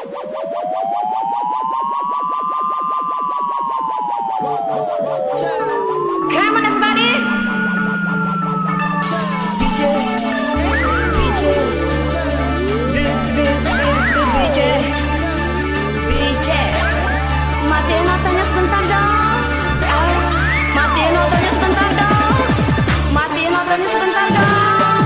Come on, everybody. BJ, BJ, BJ, BJ. Matiin otaknya sebentar dong. Matiin otaknya sebentar dong. Matiin otaknya sebentar dong.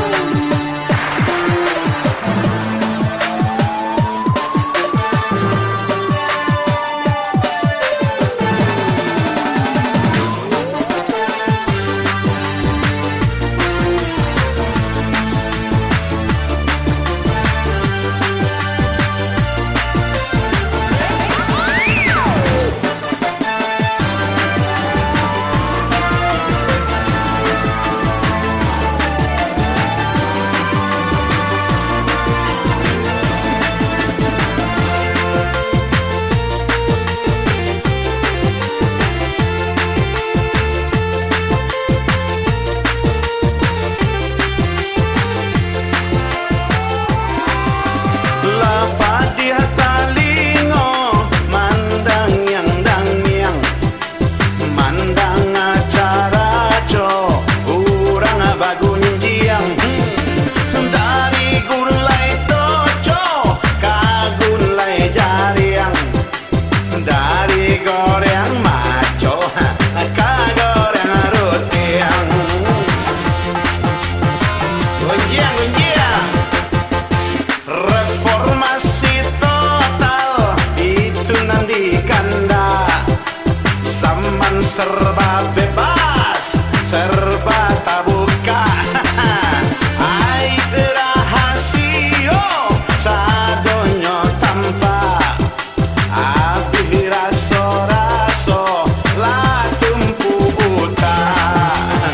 Reformasi total itu nanti kanda. Zaman serba bebas, serba terbuka. Ai rahasia sadonyo tanpa abih raso-raso la tumpu utang.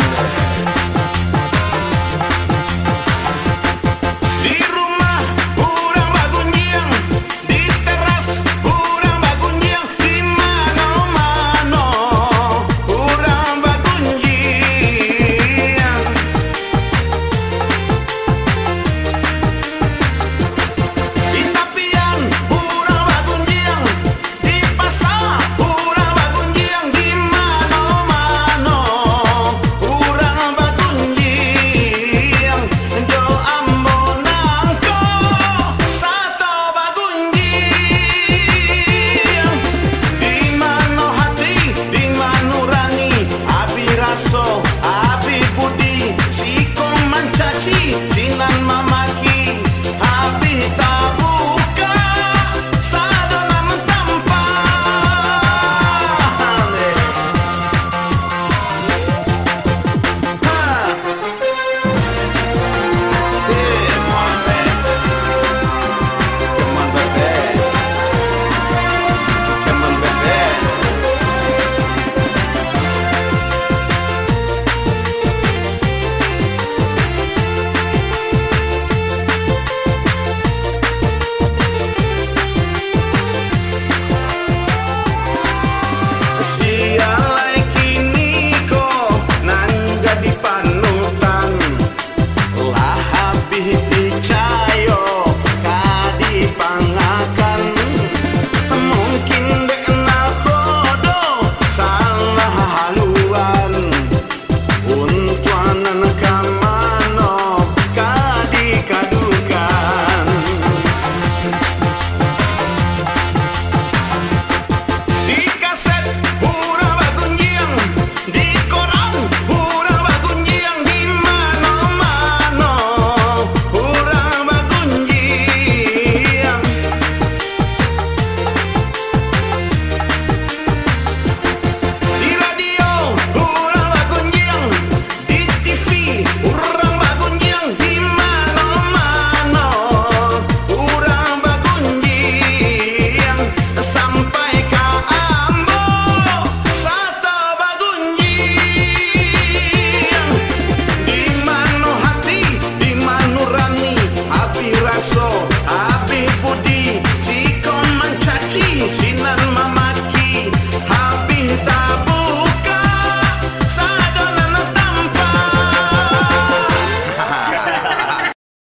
Di rumah urang bagunjiang, di teras urang bagunjiang, di mano-mano urang bagunjiang. Di tapian urang bagunjiang, di pasar urang bagunjiang, di mano-mano urang bagunjiang. Jo ambo nangko sato bagunjiang. Di mano hati, di mano nurani, abi raso, abi budi.